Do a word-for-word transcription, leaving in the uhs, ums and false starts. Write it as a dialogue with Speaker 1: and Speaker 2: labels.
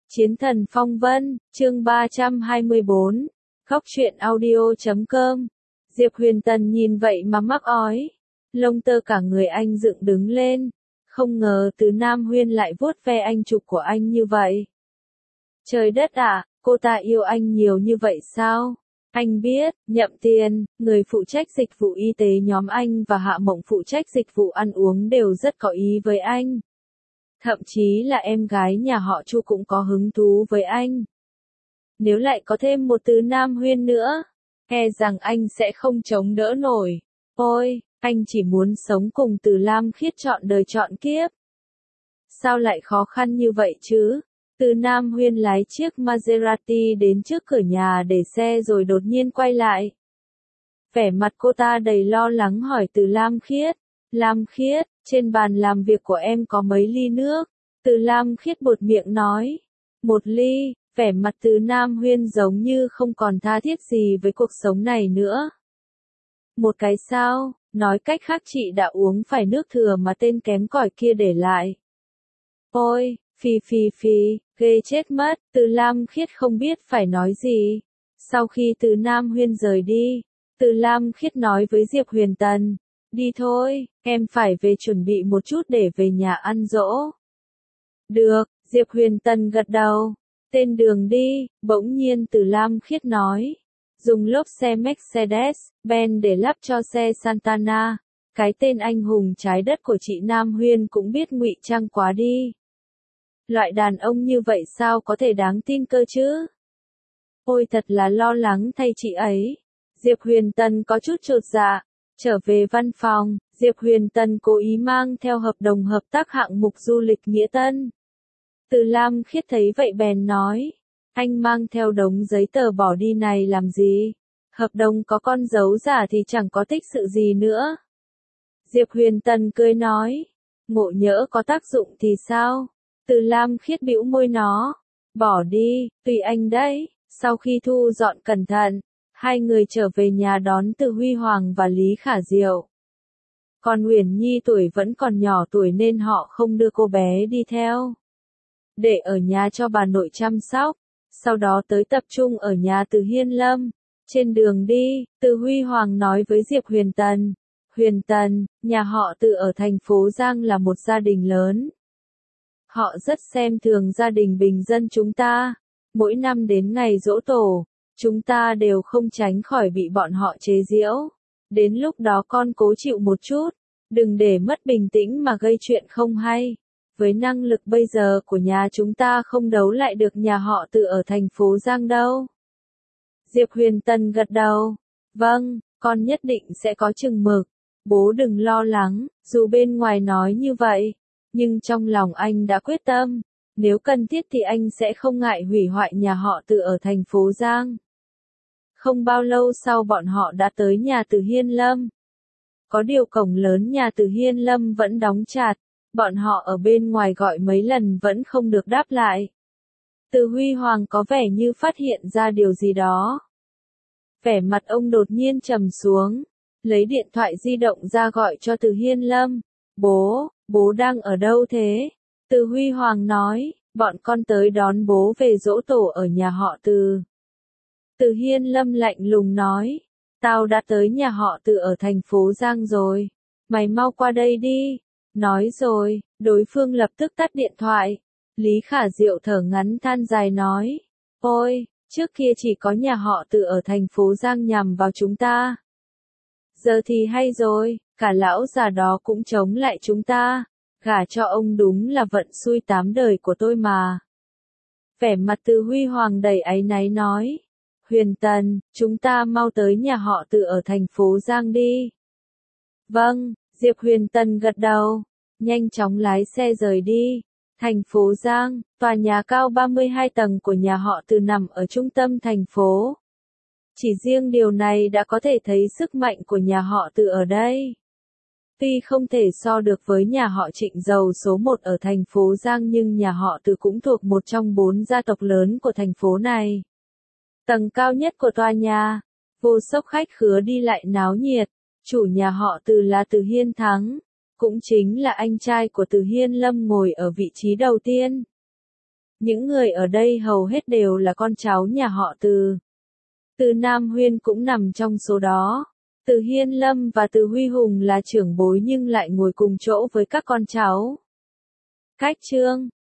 Speaker 1: Chiến thần phong vân, chương ba trăm hai mươi bốn, Góc truyện audio chấm com. Diệp Huyền Tần nhìn vậy mà mắc ói, lông tơ cả người anh dựng đứng lên, không ngờ Từ Nam Huyên lại vuốt ve anh chụp của anh như vậy. Trời đất ạ, cô ta yêu anh nhiều như vậy sao? Anh biết, Nhậm Tiền, người phụ trách dịch vụ y tế nhóm anh và Hạ Mộng phụ trách dịch vụ ăn uống đều rất có ý với anh. Thậm chí là em gái nhà họ Chu cũng có hứng thú với anh. Nếu lại có thêm một Từ Nam Huyên nữa, e rằng anh sẽ không chống đỡ nổi. Ôi, anh chỉ muốn sống cùng Từ Lam Khiết trọn đời trọn kiếp. Sao lại khó khăn như vậy chứ? Từ Nam Huyên lái chiếc Maserati đến trước cửa nhà để xe rồi đột nhiên quay lại. Vẻ mặt cô ta đầy lo lắng hỏi Từ Lam Khiết. Lam Khiết, trên bàn làm việc của em có mấy ly nước? Từ Lam Khiết buột miệng nói. Một ly, vẻ mặt Từ Nam Huyên giống như không còn tha thiết gì với cuộc sống này nữa. Một cái sao, nói cách khác chị đã uống phải nước thừa mà tên kém cỏi kia để lại. Ôi, phì phì phì, ghê chết mất, Từ Lam Khiết không biết phải nói gì. Sau khi Từ Nam Huyên rời đi, Từ Lam Khiết nói với Diệp Huyền Tần. Đi thôi, em phải về chuẩn bị một chút để về nhà ăn dỗ. Được, Diệp Huyền Tần gật đầu. Tên đường đi, bỗng nhiên Từ Lam Khiết nói. Dùng lốp xe Mercedes-Benz để lắp cho xe Santana. Cái tên anh hùng trái đất của chị Nam Huyên cũng biết ngụy trang quá đi. Loại đàn ông như vậy sao có thể đáng tin cơ chứ? Ôi thật là lo lắng thay chị ấy. Diệp Huyền Tần có chút chột dạ. Trở về văn phòng, Diệp Huyền Tần cố ý mang theo hợp đồng hợp tác hạng mục du lịch Nghĩa Tân. Từ Lam Khiết thấy vậy bèn nói, anh mang theo đống giấy tờ bỏ đi này làm gì? Hợp đồng có con dấu giả thì chẳng có tích sự gì nữa. Diệp Huyền Tần cười nói, ngộ nhỡ có tác dụng thì sao? Từ Lam Khiết bĩu môi nó, bỏ đi, tùy anh đấy. Sau khi thu dọn cẩn thận, hai người trở về nhà đón Từ Huy Hoàng và Lý Khả Diệu. Còn Uyển Nhi tuổi vẫn còn nhỏ tuổi nên họ không đưa cô bé đi theo. Để ở nhà cho bà nội chăm sóc, sau đó tới tập trung ở nhà Từ Hiên Lâm. Trên đường đi, Từ Huy Hoàng nói với Diệp Huyền Tần. Huyền Tần, nhà họ Từ ở thành phố Giang là một gia đình lớn. Họ rất xem thường gia đình bình dân chúng ta. Mỗi năm đến ngày giỗ tổ, chúng ta đều không tránh khỏi bị bọn họ chế giễu. Đến lúc đó con cố chịu một chút, đừng để mất bình tĩnh mà gây chuyện không hay. Với năng lực bây giờ của nhà chúng ta không đấu lại được nhà họ Từ ở thành phố Giang đâu. Diệp Huyền Tần gật đầu. Vâng, con nhất định sẽ có chừng mực. Bố đừng lo lắng, dù bên ngoài nói như vậy, nhưng trong lòng anh đã quyết tâm. Nếu cần thiết thì anh sẽ không ngại hủy hoại nhà họ Từ ở thành phố Giang. Không bao lâu sau bọn họ đã tới nhà Từ Hiên Lâm. Có điều cổng lớn nhà Từ Hiên Lâm vẫn đóng chặt, bọn họ ở bên ngoài gọi mấy lần vẫn không được đáp lại. Từ Huy Hoàng có vẻ như phát hiện ra điều gì đó. Vẻ mặt ông đột nhiên trầm xuống, lấy điện thoại di động ra gọi cho Từ Hiên Lâm. Bố, bố đang ở đâu thế? Từ Huy Hoàng nói, bọn con tới đón bố về giỗ tổ ở nhà họ Từ. Từ Hiên Lâm lạnh lùng nói, tao đã tới nhà họ Từ ở thành phố Giang rồi, mày mau qua đây đi. Nói rồi, đối phương lập tức tắt điện thoại. Lý Khả Diệu thở ngắn than dài nói, ôi, trước kia chỉ có nhà họ Từ ở thành phố Giang nhằm vào chúng ta. Giờ thì hay rồi, cả lão già đó cũng chống lại chúng ta. Gả cho ông đúng là vận xui tám đời của tôi mà. Vẻ mặt Từ Huy Hoàng đầy áy náy nói. Huyền Tần, chúng ta mau tới nhà họ Từ ở thành phố Giang đi. Vâng, Diệp Huyền Tần gật đầu. Nhanh chóng lái xe rời đi. Thành phố Giang, tòa nhà cao ba mươi hai tầng của nhà họ Từ nằm ở trung tâm thành phố. Chỉ riêng điều này đã có thể thấy sức mạnh của nhà họ Từ ở đây. Tuy không thể so được với nhà họ Trịnh giàu số một ở thành phố Giang nhưng nhà họ Từ cũng thuộc một trong bốn gia tộc lớn của thành phố này. Tầng cao nhất của tòa nhà, vô số khách khứa đi lại náo nhiệt. Chủ nhà họ Từ là Từ Hiên Thắng, cũng chính là anh trai của Từ Hiên Lâm ngồi ở vị trí đầu tiên. Những người ở đây hầu hết đều là con cháu nhà họ Từ. Từ Nam Huyên cũng nằm trong số đó. Từ Hiên Lâm và Từ Huy Hùng là trưởng bối nhưng lại ngồi cùng chỗ với các con cháu. Cách chương